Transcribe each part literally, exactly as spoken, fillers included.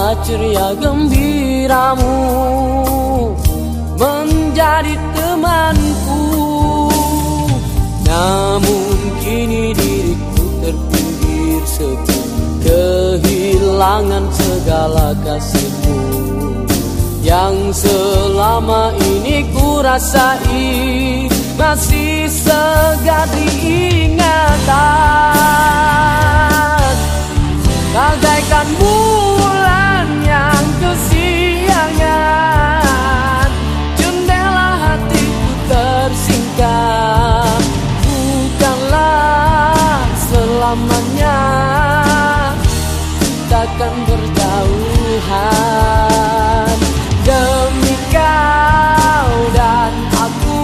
ceria gembiramu menjadi temanku. Namun kini diriku terpinggir sepi, kehilangan segala kasihmu yang selama ini ku rasai, masih segar diingatan. Bagaikan bulan yang kesiangan, jendela hatiku tersingkap. Bukanlah selamanya takkan berjauhan. Demi kau dan aku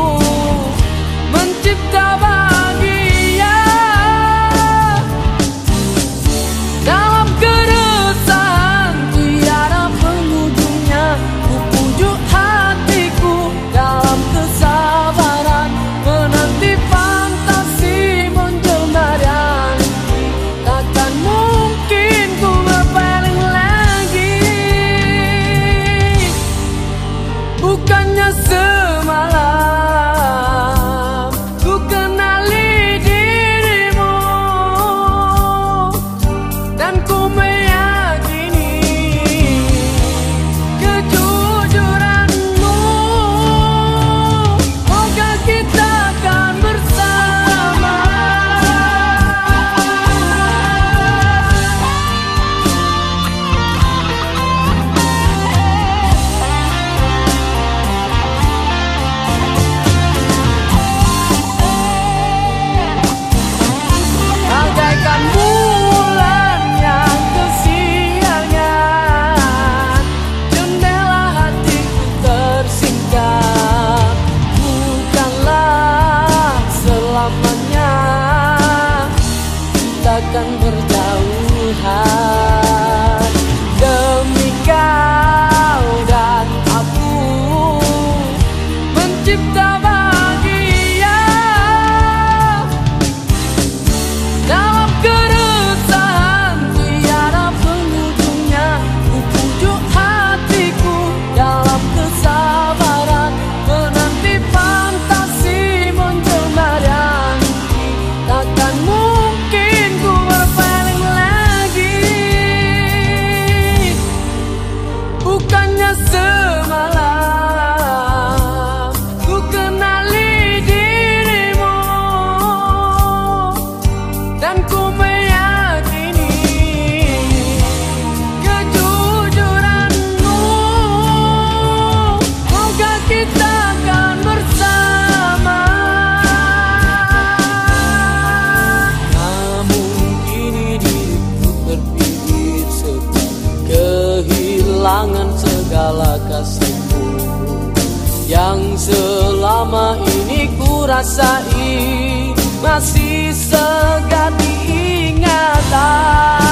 mencipta bahagia. Dalam keresahan tiada penghujungnya, ku pujuk hatiku dalam kesabaran, menanti fantasi menjelma dan takkan mungkin ku berpaling lagi. Bukannya semalam ku kenali dirimu, dan ku meyakini kejujuranmu. Moga kita akan bersama. Bagaikan bulan yang kesiangan, jendela hatiku tersingkap. Bukanlah selamanya takkan berjauhan. Demi kau dan aku mencipta bahagia. Dalam keresahan tiada penghujungnya, ku pujuk hatiku dalam kesabaran, menanti fantasi menjelma dan takkan mungkin ku berpaling lagi. Bukannya semalam ku kenali dirimu, dan ku meyakini kejujuranmu. Moga kita akan bersama. Namun kini diriku terpinggir sepi, kehilangan segala kasihmu yang selama ini ku rasai, masih segar diingatan.